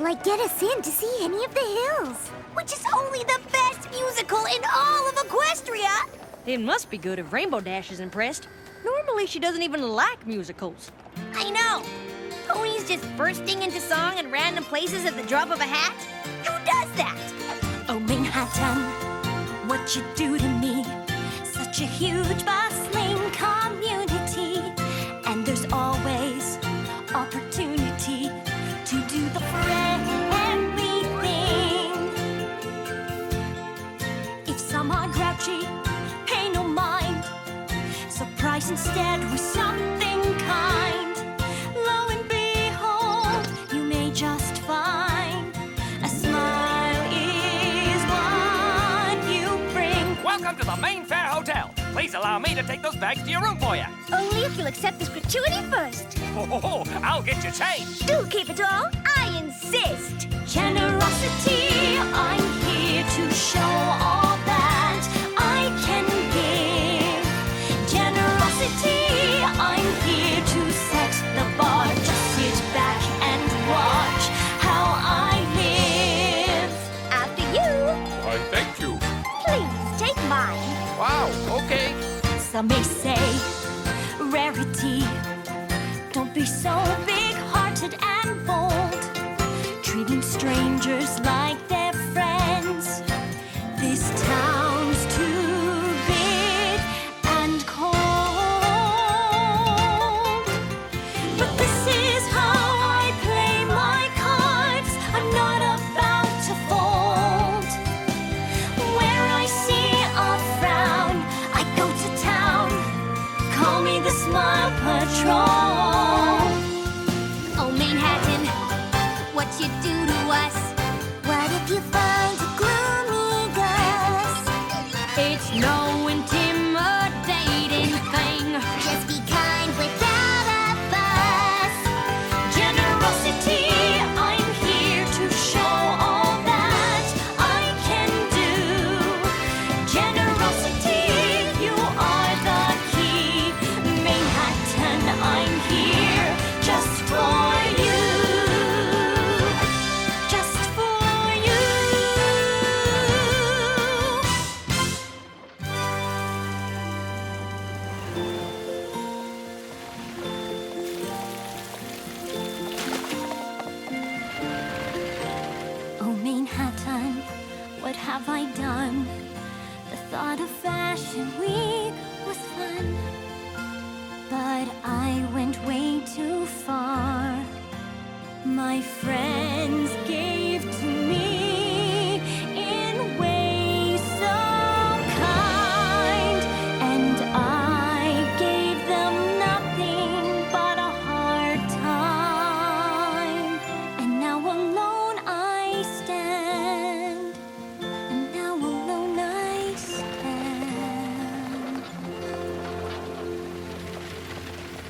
I get us in to see any of the hills? Which is only the best musical in all of Equestria! It must be good if Rainbow Dash is impressed. Normally, she doesn't even like musicals. I know. Ponies just bursting into song in random places at the drop of a hat? Who does that? Oh, Manhattan, what you do to me. Such a huge, bustling community. And there's always opportunity to do the friendly thing. If some are grouchy, pay no mind. Surprise instead with something kind. Lo and behold, you may just find a smile is what you bring. Welcome to the Main Fair Hotel. Please allow me to take those bags to your room for you. Only if you'll accept this gratuity first. Oh, I'll get you changed. Do keep it all. I insist. Generosity, I'm here to show all that I can give. Generosity, I'm here to set the bar. Just sit back and watch how I live. After you. Why, thank you. Please take mine. Wow, okay. Some may say rarity. Don't be so big-hearted and bold, treating strangers like they're friends. This town's too big and cold. But this is how I play my cards. I'm not about to fold. Where I see a frown, I go to town. Call me the Smile Patrol. Oh, Manhattan, what you do to us? What if you find a gloomy gust? It's no intimidating thing. Just be kind without a fuss. Generosity, I'm here to show all that I can do. Generosity, you are the key. Manhattan, I'm here just for you. Just for you. Oh, Manhattan, what have I done? The thought of Fashion Week was fun, but I went way too far. My friends